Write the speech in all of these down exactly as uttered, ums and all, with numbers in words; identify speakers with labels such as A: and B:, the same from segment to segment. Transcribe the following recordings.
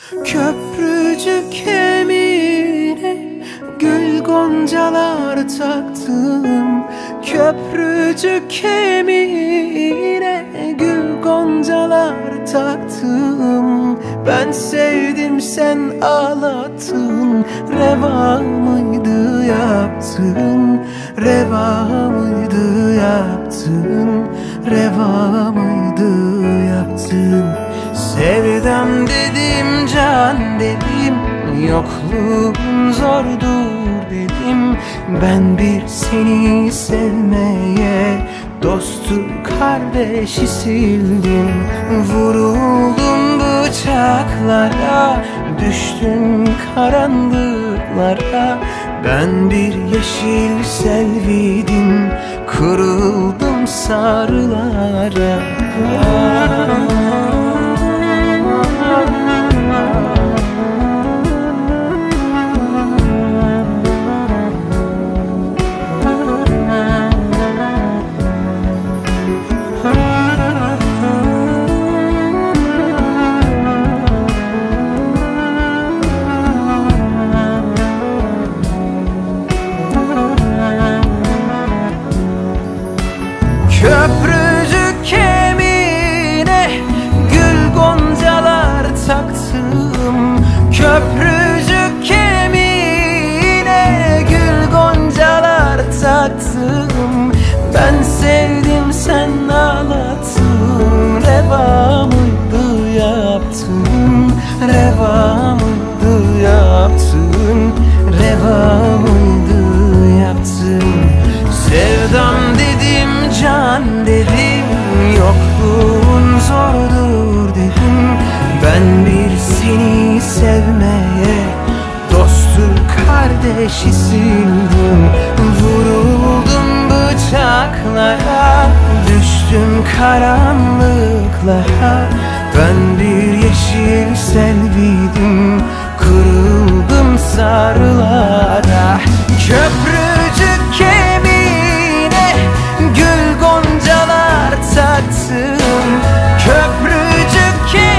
A: Köprücük kemiğine gül goncalar taktım. Köprücük kemiğine gül goncalar taktım. Ben sevdim sen ağlattın. Reva mıydı yaptın? Reva mıydı yaptın? Reva mıydı yaptın? Sevdam dedim, can dedim, yokluğun zordur dedim. Ben bir seni sevmeye dostu kardeşi sildim. Vuruldum bıçaklara, düştüm karanlıklara. Ben bir yeşil selviydim, kırıldım sarılara. Köprücük kemiğine gül goncalar taktım. Köprücük kemiğine gül goncalar taktım. Ben sevdim sen ağlattın. Reva mıydı yaptın? Reva mıydı yaptın? Reva mıydı yaptın? Sevdam dedim, can dedim, yokluğun zordur dedim. Ben bir seni sevmeye dostu kardeşi sildim. Vuruldum bıçaklara, düştüm karanlıklara. Ben bir yeşil selviydim, kırıldım sarılara. Köprücük kemiğine gül goncalar taktım. Köprücük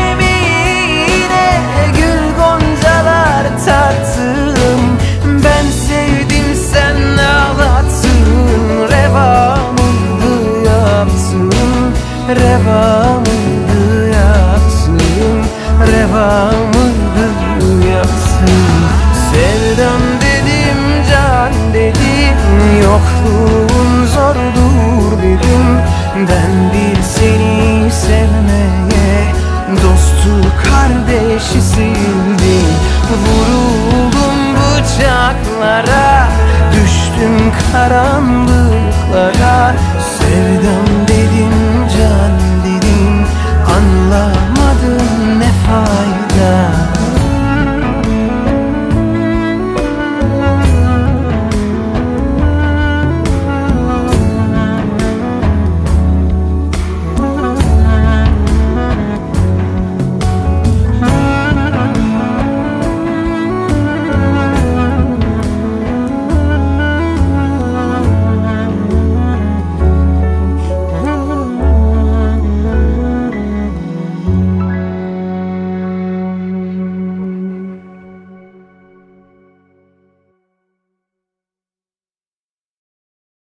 A: kemiğine gül goncalar taktım. Ben sevdim sen ağlattın. Reva mıydı yaptın? Reva mıydı yaptın? Reva mıydı yaptın? Sevdam dedim, can dedim, yokluğun zordur dedim. Ben bir seni